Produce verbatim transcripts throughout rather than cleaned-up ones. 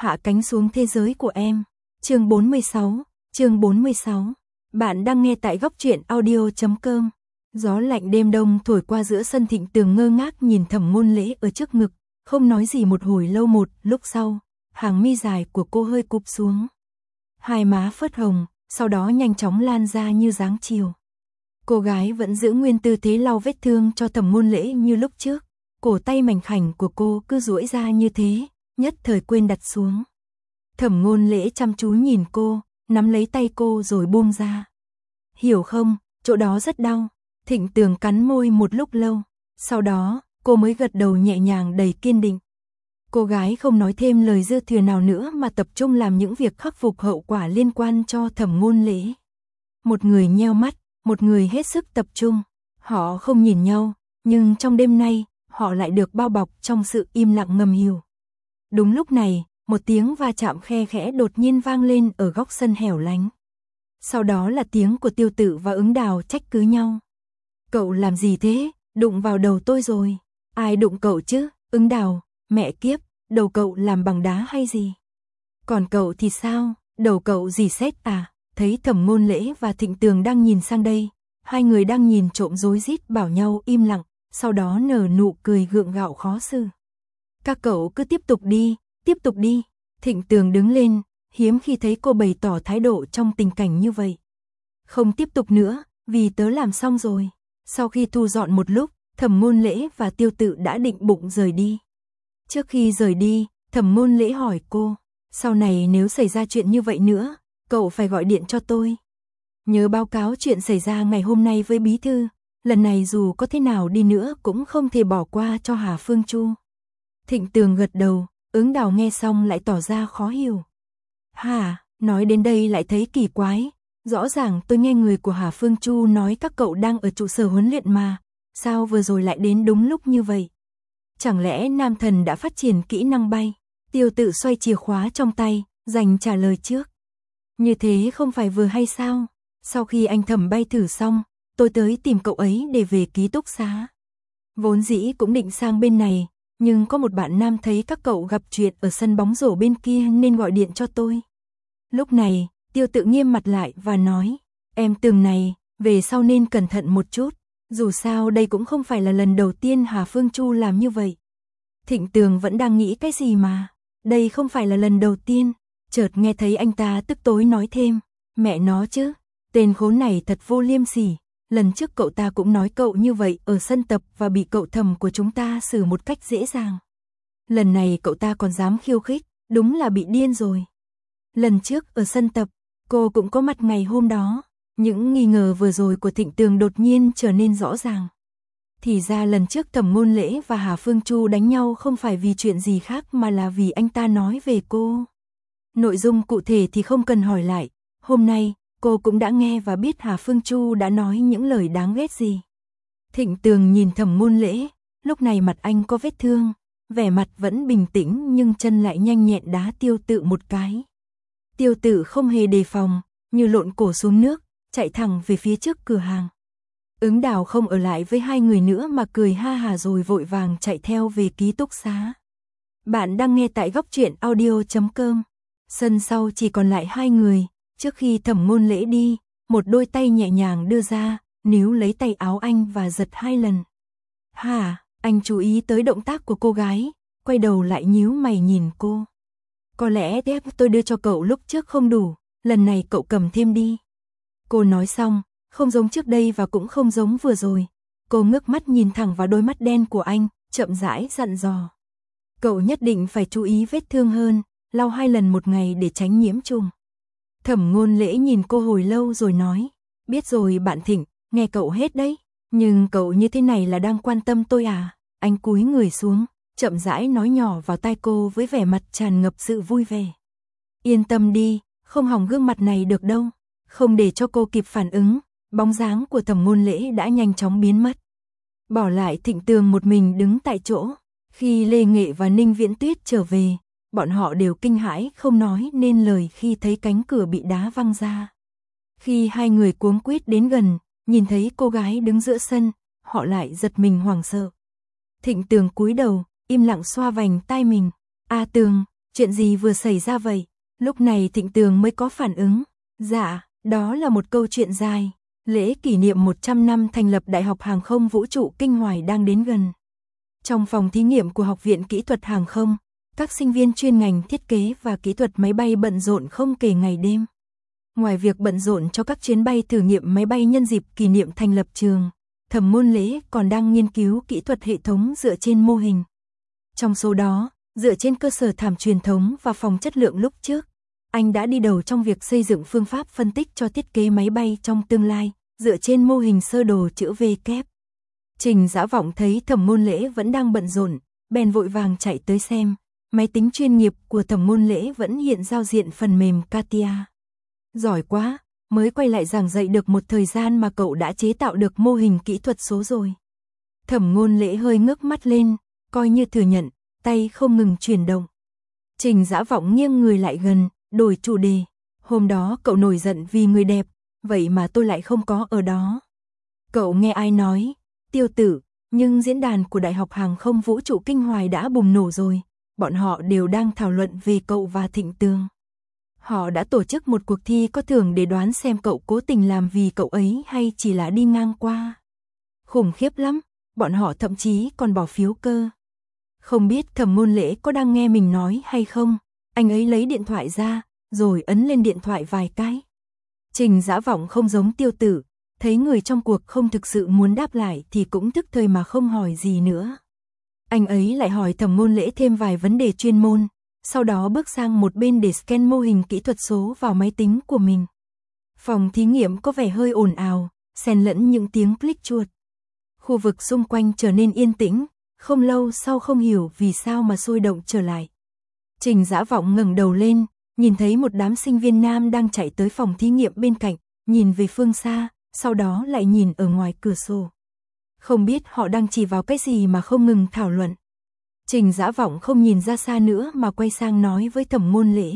hạ cánh xuống thế giới của em. Chương bốn mươi sáu, chương bốn mươi sáu. Bạn đang nghe tại góc truyện audio chấm com. Gió lạnh đêm đông thổi qua giữa sân, Thịnh Tường ngơ ngác nhìn Thẩm Ngôn Lễ ở trước ngực, không nói gì một hồi lâu. Một lúc sau, hàng mi dài của cô hơi cụp xuống. Hai má phớt hồng, sau đó nhanh chóng lan ra như dáng chiều. Cô gái vẫn giữ nguyên tư thế lau vết thương cho Thẩm Ngôn Lễ như lúc trước. Cổ tay mảnh khảnh của cô cứ duỗi ra như thế, nhất thời quên đặt xuống. Thẩm Ngôn Lễ chăm chú nhìn cô, nắm lấy tay cô rồi buông ra. Hiểu không, chỗ đó rất đau. Thịnh Tường cắn môi một lúc lâu, sau đó, cô mới gật đầu nhẹ nhàng đầy kiên định. Cô gái không nói thêm lời dư thừa nào nữa mà tập trung làm những việc khắc phục hậu quả liên quan cho Thẩm Ngôn Lễ. Một người nheo mắt, một người hết sức tập trung. Họ không nhìn nhau, nhưng trong đêm nay, họ lại được bao bọc trong sự im lặng ngầm hiểu. Đúng lúc này, một tiếng va chạm khe khẽ đột nhiên vang lên ở góc sân hẻo lánh. Sau đó là tiếng của Tiêu Tự và Ứng Đào trách cứ nhau. Cậu làm gì thế, đụng vào đầu tôi rồi. Ai đụng cậu chứ? Ứng Đào, mẹ kiếp, đầu cậu làm bằng đá hay gì? Còn cậu thì sao, đầu cậu gì sét à? Thấy Thẩm Ngôn Lễ và Thịnh Tường đang nhìn sang đây, hai người đang nhìn trộm rối rít bảo nhau im lặng, sau đó nở nụ cười gượng gạo khó xử. Các cậu cứ tiếp tục đi, tiếp tục đi. Thịnh Tường đứng lên, hiếm khi thấy cô bày tỏ thái độ trong tình cảnh như vậy. Không tiếp tục nữa, vì tớ làm xong rồi. Sau khi thu dọn một lúc, Thẩm Ngôn Lễ và Tiêu Tự đã định bụng rời đi. Trước khi rời đi, Thẩm Ngôn Lễ hỏi cô, sau này nếu xảy ra chuyện như vậy nữa, cậu phải gọi điện cho tôi. Nhớ báo cáo chuyện xảy ra ngày hôm nay với bí thư, lần này dù có thế nào đi nữa cũng không thể bỏ qua cho Hà Phương Chu. Thịnh Tường gật đầu, Ứng Đào nghe xong lại tỏ ra khó hiểu. Hả, nói đến đây lại thấy kỳ quái, rõ ràng tôi nghe người của Hà Phương Chu nói các cậu đang ở trụ sở huấn luyện mà, sao vừa rồi lại đến đúng lúc như vậy? Chẳng lẽ Nam Thần đã phát triển kỹ năng bay? Tiêu Tự xoay chìa khóa trong tay, dành trả lời trước. Như thế không phải vừa hay sao? Sau khi anh Thẩm bay thử xong, tôi tới tìm cậu ấy để về ký túc xá. Vốn dĩ cũng định sang bên này, nhưng có một bạn nam thấy các cậu gặp chuyện ở sân bóng rổ bên kia nên gọi điện cho tôi. Lúc này, Tiêu Tự nghiêm mặt lại và nói, em Tường này, về sau nên cẩn thận một chút, dù sao đây cũng không phải là lần đầu tiên Hà Phương Chu làm như vậy. Thịnh Tường vẫn đang nghĩ cái gì mà, đây không phải là lần đầu tiên, chợt nghe thấy anh ta tức tối nói thêm, mẹ nó chứ, tên khốn này thật vô liêm sỉ. Lần trước cậu ta cũng nói cậu như vậy ở sân tập và bị cậu Thẩm của chúng ta xử một cách dễ dàng. Lần này cậu ta còn dám khiêu khích, đúng là bị điên rồi. Lần trước ở sân tập, cô cũng có mặt ngày hôm đó. Những nghi ngờ vừa rồi của Thịnh Tường đột nhiên trở nên rõ ràng. Thì ra lần trước Thẩm Ngôn Lễ và Hà Phương Chu đánh nhau không phải vì chuyện gì khác mà là vì anh ta nói về cô. Nội dung cụ thể thì không cần hỏi lại, hôm nay cô cũng đã nghe và biết Hà Phương Chu đã nói những lời đáng ghét gì. Thịnh Tường nhìn Thẩm Ngôn Lễ, lúc này mặt anh có vết thương, vẻ mặt vẫn bình tĩnh nhưng chân lại nhanh nhẹn đá Tiêu Tự một cái. Tiêu Tự không hề đề phòng, như lộn cổ xuống nước, chạy thẳng về phía trước cửa hàng. Ứng Đào không ở lại với hai người nữa mà cười ha hà rồi vội vàng chạy theo về ký túc xá. Bạn đang nghe tại góc truyện audio chấm com. Sân sau chỉ còn lại hai người. Trước khi Thẩm Ngôn Lễ đi, một đôi tay nhẹ nhàng đưa ra, níu lấy tay áo anh và giật hai lần. Hả, anh chú ý tới động tác của cô gái, quay đầu lại nhíu mày nhìn cô. Có lẽ đép tôi đưa cho cậu lúc trước không đủ, lần này cậu cầm thêm đi. Cô nói xong, không giống trước đây và cũng không giống vừa rồi. Cô ngước mắt nhìn thẳng vào đôi mắt đen của anh, chậm rãi dặn dò. Cậu nhất định phải chú ý vết thương hơn, lau hai lần một ngày để tránh nhiễm trùng. Thẩm Ngôn Lễ nhìn cô hồi lâu rồi nói, biết rồi bạn Thịnh, nghe cậu hết đấy, nhưng cậu như thế này là đang quan tâm tôi à? Anh cúi người xuống, chậm rãi nói nhỏ vào tai cô với vẻ mặt tràn ngập sự vui vẻ. Yên tâm đi, không hỏng gương mặt này được đâu. Không để cho cô kịp phản ứng, bóng dáng của Thẩm Ngôn Lễ đã nhanh chóng biến mất. Bỏ lại Thịnh Tường một mình đứng tại chỗ. Khi Lê Nghệ và Ninh Viễn Tuyết trở về, bọn họ đều kinh hãi không nói nên lời khi thấy cánh cửa bị đá văng ra. Khi hai người cuống quýt đến gần, nhìn thấy cô gái đứng giữa sân, họ lại giật mình hoảng sợ. Thịnh Tường cúi đầu, im lặng xoa vành tai mình. A Tường, Chuyện gì vừa xảy ra vậy? Lúc này Thịnh Tường mới có phản ứng. Dạ, đó là một câu chuyện dài. Lễ kỷ niệm một trăm năm thành lập Đại học Hàng không Vũ trụ Kinh Hoài đang đến gần. Trong phòng thí nghiệm của Học viện Kỹ thuật Hàng không, các sinh viên chuyên ngành thiết kế và kỹ thuật máy bay bận rộn không kể ngày đêm. Ngoài việc bận rộn cho các chuyến bay thử nghiệm máy bay nhân dịp kỷ niệm thành lập trường, Thẩm Ngôn Lễ còn đang nghiên cứu kỹ thuật hệ thống dựa trên mô hình. Trong số đó, dựa trên cơ sở thảm truyền thống và phòng chất lượng lúc trước, anh đã đi đầu trong việc xây dựng phương pháp phân tích cho thiết kế máy bay trong tương lai, dựa trên mô hình sơ đồ chữ V kép. Trình Dã Vọng thấy Thẩm Ngôn Lễ vẫn đang bận rộn, bèn vội vàng chạy tới xem. Máy tính chuyên nghiệp của Thẩm Ngôn Lễ vẫn hiện giao diện phần mềm Katia. Giỏi quá, mới quay lại giảng dạy được một thời gian mà cậu đã chế tạo được mô hình kỹ thuật số rồi. Thẩm Ngôn Lễ hơi ngước mắt lên, coi như thừa nhận, tay không ngừng chuyển động. Trình Dã Vọng nghiêng người lại gần, đổi chủ đề. Hôm đó cậu nổi giận vì người đẹp, vậy mà tôi lại không có ở đó. Cậu nghe ai nói? Tiêu Tử, nhưng diễn đàn của Đại học Hàng không Vũ trụ Kinh Hoài đã bùng nổ rồi. Bọn họ đều đang thảo luận về cậu và Thịnh Tường. Họ đã tổ chức một cuộc thi có thưởng để đoán xem cậu cố tình làm vì cậu ấy hay chỉ là đi ngang qua. Khủng khiếp lắm, bọn họ thậm chí còn bỏ phiếu cơ. Không biết Thẩm Ngôn Lễ có đang nghe mình nói hay không, anh ấy lấy điện thoại ra, rồi ấn lên điện thoại vài cái. Trình Dã Vọng không giống Tiêu Tử, thấy người trong cuộc không thực sự muốn đáp lại thì cũng tức thời mà không hỏi gì nữa. Anh ấy lại hỏi Thẩm Ngôn Lễ thêm vài vấn đề chuyên môn, sau đó bước sang một bên để scan mô hình kỹ thuật số vào máy tính của mình. Phòng thí nghiệm có vẻ hơi ồn ào, xen lẫn những tiếng click chuột. Khu vực xung quanh trở nên yên tĩnh, không lâu sau không hiểu vì sao mà sôi động trở lại. Trình Dã Vọng ngẩng đầu lên, nhìn thấy một đám sinh viên nam đang chạy tới phòng thí nghiệm bên cạnh, nhìn về phương xa, sau đó lại nhìn ở ngoài cửa sổ. Không biết họ đang chỉ vào cái gì mà không ngừng thảo luận. Trình Dã Vọng không nhìn ra xa nữa mà quay sang nói với Thẩm Ngôn Lễ.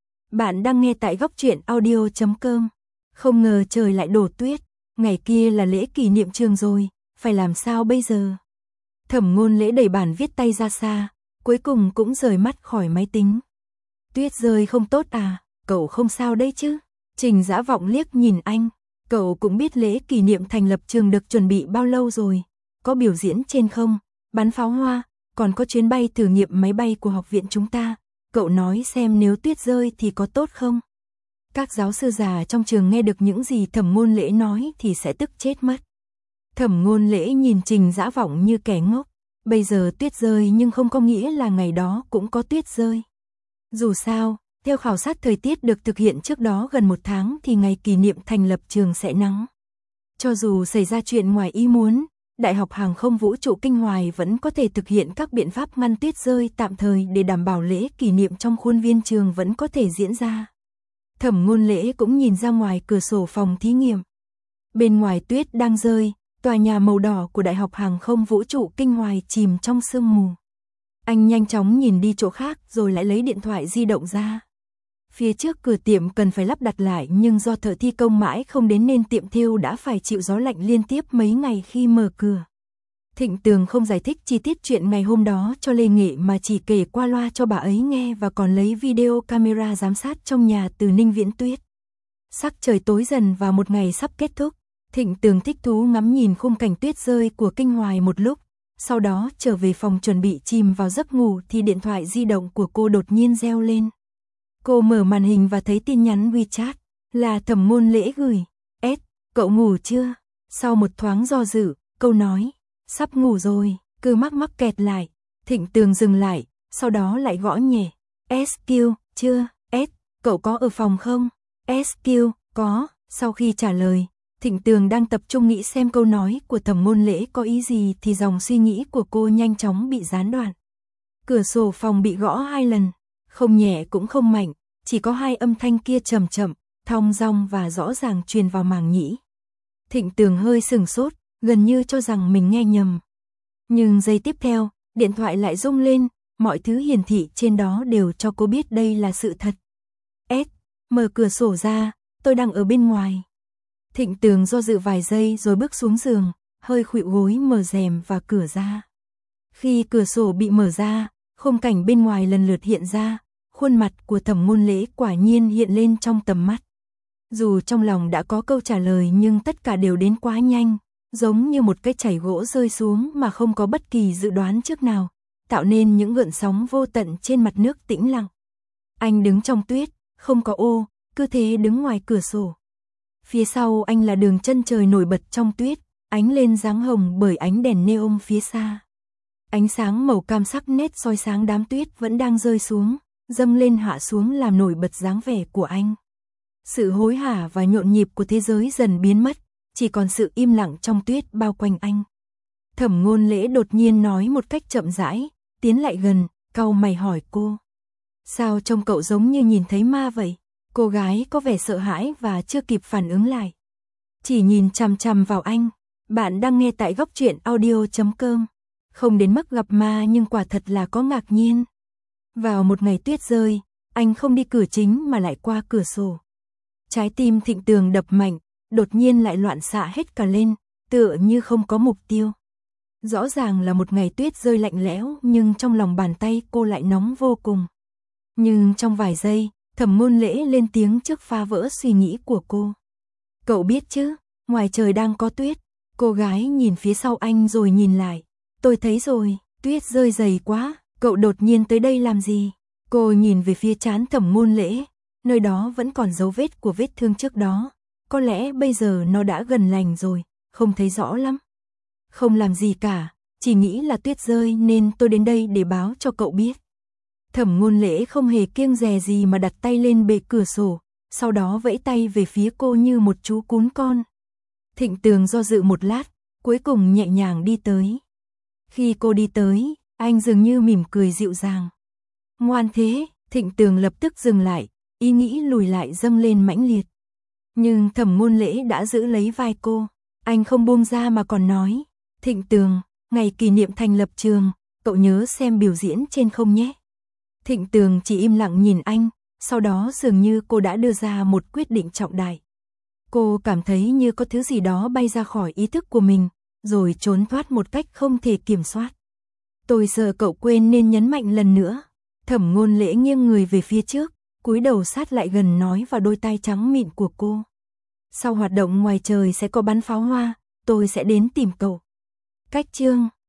Bạn đang nghe tại góc truyện audio chấm com. Không ngờ trời lại đổ tuyết, ngày kia là lễ kỷ niệm trường rồi, phải làm sao bây giờ? Thẩm Ngôn Lễ đẩy bản viết tay ra xa, cuối cùng cũng rời mắt khỏi máy tính. Tuyết rơi không tốt à, cậu không sao đấy chứ? Trình Dã Vọng liếc nhìn anh, cậu cũng biết lễ kỷ niệm thành lập trường được chuẩn bị bao lâu rồi, có biểu diễn trên không, bắn pháo hoa, còn có chuyến bay thử nghiệm máy bay của học viện chúng ta, cậu nói xem nếu tuyết rơi thì có tốt không? Các giáo sư già trong trường nghe được những gì Thẩm Ngôn Lễ nói thì sẽ tức chết mất. Thẩm Ngôn Lễ nhìn Trình Dã Vọng như kẻ ngốc, bây giờ tuyết rơi nhưng không có nghĩa là ngày đó cũng có tuyết rơi. Dù sao, theo khảo sát thời tiết được thực hiện trước đó gần một tháng thì ngày kỷ niệm thành lập trường sẽ nắng. Cho dù xảy ra chuyện ngoài ý muốn, Đại học Hàng không Vũ trụ Kinh Hoài vẫn có thể thực hiện các biện pháp ngăn tuyết rơi tạm thời để đảm bảo lễ kỷ niệm trong khuôn viên trường vẫn có thể diễn ra. Thẩm Ngôn Lễ cũng nhìn ra ngoài cửa sổ phòng thí nghiệm. Bên ngoài tuyết đang rơi, tòa nhà màu đỏ của Đại học Hàng không Vũ trụ Kinh Hoài chìm trong sương mù. Anh nhanh chóng nhìn đi chỗ khác rồi lại lấy điện thoại di động ra. Phía trước cửa tiệm cần phải lắp đặt lại nhưng do thợ thi công mãi không đến nên tiệm thêu đã phải chịu gió lạnh liên tiếp mấy ngày khi mở cửa. Thịnh Tường không giải thích chi tiết chuyện ngày hôm đó cho Lê Nghệ mà chỉ kể qua loa cho bà ấy nghe và còn lấy video camera giám sát trong nhà từ Ninh Viễn Tuyết. Sắc trời tối dần và một ngày sắp kết thúc, Thịnh Tường thích thú ngắm nhìn khung cảnh tuyết rơi của Kinh Hoài một lúc, sau đó trở về phòng chuẩn bị chìm vào giấc ngủ thì điện thoại di động của cô đột nhiên reo lên. Cô mở màn hình và thấy tin nhắn WeChat, là Thẩm Ngôn Lễ gửi. S, cậu ngủ chưa? Sau một thoáng do dự, câu nói, sắp ngủ rồi, cứ mắc mắc kẹt lại. Thịnh Tường dừng lại, sau đó lại gõ nhẹ. ét quy, chưa? S, cậu có ở phòng không? ét quy, có. Sau khi trả lời, Thịnh Tường đang tập trung nghĩ xem câu nói của Thẩm Ngôn Lễ có ý gì thì dòng suy nghĩ của cô nhanh chóng bị gián đoạn. Cửa sổ phòng bị gõ hai lần, không nhẹ cũng không mạnh, chỉ có hai âm thanh kia chậm chậm, thong dong và rõ ràng truyền vào màng nhĩ. Thịnh Tường hơi sừng sốt, gần như cho rằng mình nghe nhầm. Nhưng giây tiếp theo, điện thoại lại rung lên, mọi thứ hiển thị trên đó đều cho cô biết đây là sự thật. S, mở cửa sổ ra, tôi đang ở bên ngoài. Thịnh Tường do dự vài giây rồi bước xuống giường, hơi khuỵu gối mở rèm và cửa ra. Khi cửa sổ bị mở ra, khung cảnh bên ngoài lần lượt hiện ra, khuôn mặt của Thẩm Ngôn Lễ quả nhiên hiện lên trong tầm mắt. Dù trong lòng đã có câu trả lời nhưng tất cả đều đến quá nhanh, giống như một cái chảy gỗ rơi xuống mà không có bất kỳ dự đoán trước nào, tạo nên những gợn sóng vô tận trên mặt nước tĩnh lặng. Anh đứng trong tuyết, không có ô, cứ thế đứng ngoài cửa sổ. Phía sau anh là đường chân trời nổi bật trong tuyết, ánh lên dáng hồng bởi ánh đèn neon phía xa. Ánh sáng màu cam sắc nét soi sáng đám tuyết vẫn đang rơi xuống, dâng lên hạ xuống làm nổi bật dáng vẻ của anh. Sự hối hả và nhộn nhịp của thế giới dần biến mất, chỉ còn sự im lặng trong tuyết bao quanh anh. Thẩm Ngôn Lễ đột nhiên nói một cách chậm rãi, tiến lại gần, cau mày hỏi cô. Sao trông cậu giống như nhìn thấy ma vậy? Cô gái có vẻ sợ hãi và chưa kịp phản ứng lại. Chỉ nhìn chằm chằm vào anh. Bạn đang nghe tại góc truyện audio chấm com. Không đến mức gặp ma nhưng quả thật là có ngạc nhiên. Vào một ngày tuyết rơi, anh không đi cửa chính mà lại qua cửa sổ. Trái tim Thịnh Tường đập mạnh, đột nhiên lại loạn xạ hết cả lên, tựa như không có mục tiêu. Rõ ràng là một ngày tuyết rơi lạnh lẽo nhưng trong lòng bàn tay cô lại nóng vô cùng. Nhưng trong vài giây, Thẩm Ngôn Lễ lên tiếng trước phá vỡ suy nghĩ của cô. Cậu biết chứ, ngoài trời đang có tuyết. Cô gái nhìn phía sau anh rồi nhìn lại. Tôi thấy rồi, tuyết rơi dày quá, cậu đột nhiên tới đây làm gì? Cô nhìn về phía trán Thẩm Ngôn Lễ, nơi đó vẫn còn dấu vết của vết thương trước đó. Có lẽ bây giờ nó đã gần lành rồi, không thấy rõ lắm. Không làm gì cả, chỉ nghĩ là tuyết rơi nên tôi đến đây để báo cho cậu biết. Thẩm Ngôn Lễ không hề kiêng dè gì mà đặt tay lên bệ cửa sổ, sau đó vẫy tay về phía cô như một chú cún con. Thịnh Tường do dự một lát, cuối cùng nhẹ nhàng đi tới. Khi cô đi tới, anh dường như mỉm cười dịu dàng. Ngoan thế, Thịnh Tường lập tức dừng lại, ý nghĩ lùi lại dâng lên mãnh liệt. Nhưng Thẩm Ngôn Lễ đã giữ lấy vai cô, anh không buông ra mà còn nói. Thịnh Tường, ngày kỷ niệm thành lập trường, cậu nhớ xem biểu diễn trên không nhé. Thịnh Tường chỉ im lặng nhìn anh, sau đó dường như cô đã đưa ra một quyết định trọng đại. Cô cảm thấy như có thứ gì đó bay ra khỏi ý thức của mình, rồi trốn thoát một cách không thể kiểm soát. Tôi sợ cậu quên nên nhấn mạnh lần nữa. Thẩm Ngôn Lễ nghiêng người về phía trước, cúi đầu sát lại gần nói vào đôi tai trắng mịn của cô. Sau hoạt động ngoài trời sẽ có bắn pháo hoa, tôi sẽ đến tìm cậu. Cách chương